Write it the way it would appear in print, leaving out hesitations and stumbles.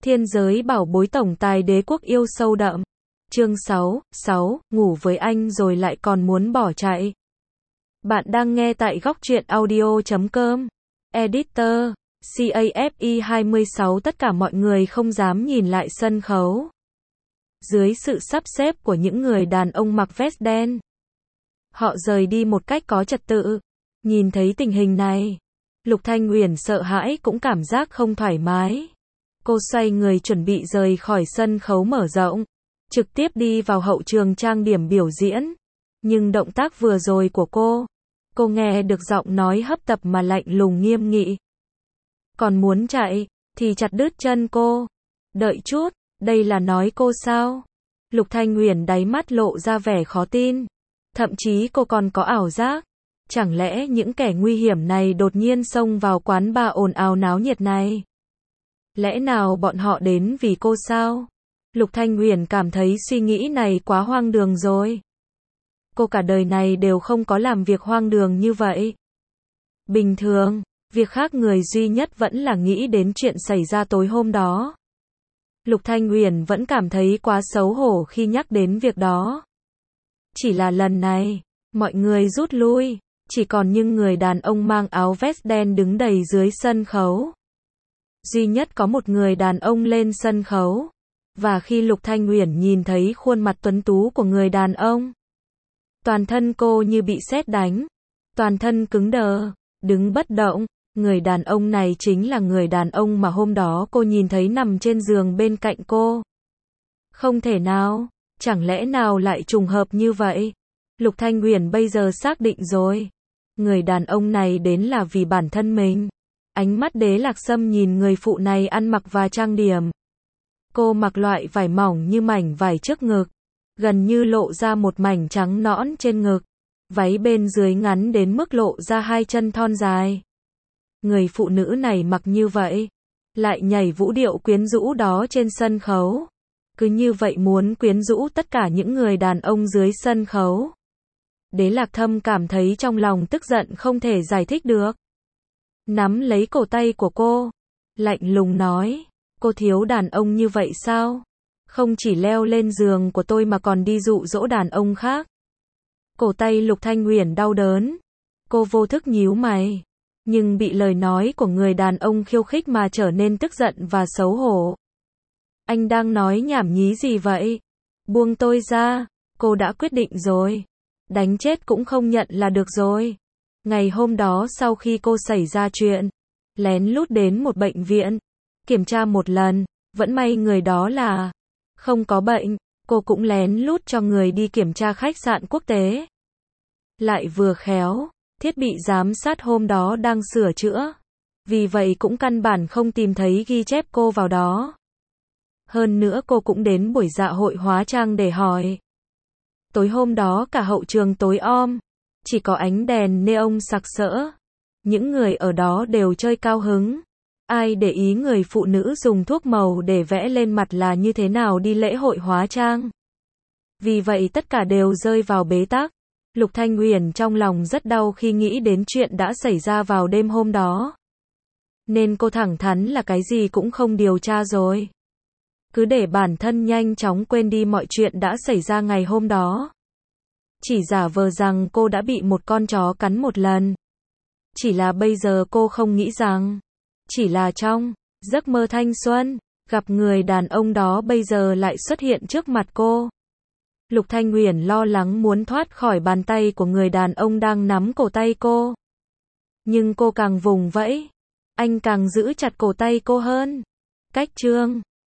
Thiên giới bảo bối tổng tài đế quốc yêu sâu đậm. Chương 6, ngủ với anh rồi lại còn muốn bỏ chạy. Bạn đang nghe tại góc truyện audio.com. Editor, CAFE 26. Tất cả mọi người không dám nhìn lại sân khấu. Dưới sự sắp xếp của những người đàn ông mặc vest đen, họ rời đi một cách có trật tự. Nhìn thấy tình hình này, Lục Thanh Uyển sợ hãi cũng cảm giác không thoải mái. Cô xoay người chuẩn bị rời khỏi sân khấu mở rộng, trực tiếp đi vào hậu trường trang điểm biểu diễn. Nhưng động tác vừa rồi của cô nghe được giọng nói hấp tấp mà lạnh lùng nghiêm nghị. Còn muốn chạy, thì chặt đứt chân cô. Đợi chút, đây là nói cô sao? Lục Thanh Uyển đáy mắt lộ ra vẻ khó tin. Thậm chí cô còn có ảo giác. Chẳng lẽ những kẻ nguy hiểm này đột nhiên xông vào quán bar ồn ào náo nhiệt này? Lẽ nào bọn họ đến vì cô sao? Lục Thanh Uyển cảm thấy suy nghĩ này quá hoang đường rồi. Cô cả đời này đều không có làm việc hoang đường như vậy. Bình thường, việc khác người duy nhất vẫn là nghĩ đến chuyện xảy ra tối hôm đó. Lục Thanh Uyển vẫn cảm thấy quá xấu hổ khi nhắc đến việc đó. Chỉ là lần này, mọi người rút lui, chỉ còn những người đàn ông mang áo vest đen đứng đầy dưới sân khấu. Duy nhất có một người đàn ông lên sân khấu. Và khi Lục Thanh Uyển nhìn thấy khuôn mặt tuấn tú của người đàn ông, toàn thân cô như bị sét đánh, toàn thân cứng đờ, đứng bất động. Người đàn ông này chính là người đàn ông mà hôm đó cô nhìn thấy nằm trên giường bên cạnh cô. Không thể nào, chẳng lẽ nào lại trùng hợp như vậy? Lục Thanh Uyển bây giờ xác định rồi. Người đàn ông này đến là vì bản thân mình. Ánh mắt Đế Lạc Sâm nhìn người phụ này ăn mặc và trang điểm. Cô mặc loại vải mỏng như mảnh vải trước ngực, gần như lộ ra một mảnh trắng nõn trên ngực. Váy bên dưới ngắn đến mức lộ ra hai chân thon dài. Người phụ nữ này mặc như vậy, lại nhảy vũ điệu quyến rũ đó trên sân khấu. Cứ như vậy muốn quyến rũ tất cả những người đàn ông dưới sân khấu. Đế Lạc Thâm cảm thấy trong lòng tức giận không thể giải thích được. Nắm lấy cổ tay của cô, lạnh lùng nói, cô thiếu đàn ông như vậy sao? Không chỉ leo lên giường của tôi mà còn đi dụ dỗ đàn ông khác. Cổ tay Lục Thanh Uyển đau đớn. Cô vô thức nhíu mày, nhưng bị lời nói của người đàn ông khiêu khích mà trở nên tức giận và xấu hổ. Anh đang nói nhảm nhí gì vậy? Buông tôi ra, cô đã quyết định rồi. Đánh chết cũng không nhận là được rồi. Ngày hôm đó sau khi cô xảy ra chuyện, lén lút đến một bệnh viện, kiểm tra một lần, vẫn may người đó là không có bệnh, cô cũng lén lút cho người đi kiểm tra khách sạn quốc tế. Lại vừa khéo, thiết bị giám sát hôm đó đang sửa chữa, vì vậy cũng căn bản không tìm thấy ghi chép cô vào đó. Hơn nữa cô cũng đến buổi dạ hội hóa trang để hỏi. Tối hôm đó cả hậu trường tối om, chỉ có ánh đèn neon sặc sỡ. Những người ở đó đều chơi cao hứng. Ai để ý người phụ nữ dùng thuốc màu để vẽ lên mặt là như thế nào đi lễ hội hóa trang. Vì vậy tất cả đều rơi vào bế tắc. Lục Thanh Uyển trong lòng rất đau khi nghĩ đến chuyện đã xảy ra vào đêm hôm đó. Nên cô thẳng thắn là cái gì cũng không điều tra rồi. Cứ để bản thân nhanh chóng quên đi mọi chuyện đã xảy ra ngày hôm đó. Chỉ giả vờ rằng cô đã bị một con chó cắn một lần. Chỉ là bây giờ cô không nghĩ rằng, chỉ là trong giấc mơ thanh xuân, gặp người đàn ông đó bây giờ lại xuất hiện trước mặt cô. Lục Thanh Uyển lo lắng muốn thoát khỏi bàn tay của người đàn ông đang nắm cổ tay cô. Nhưng cô càng vùng vẫy, anh càng giữ chặt cổ tay cô hơn. Cách chương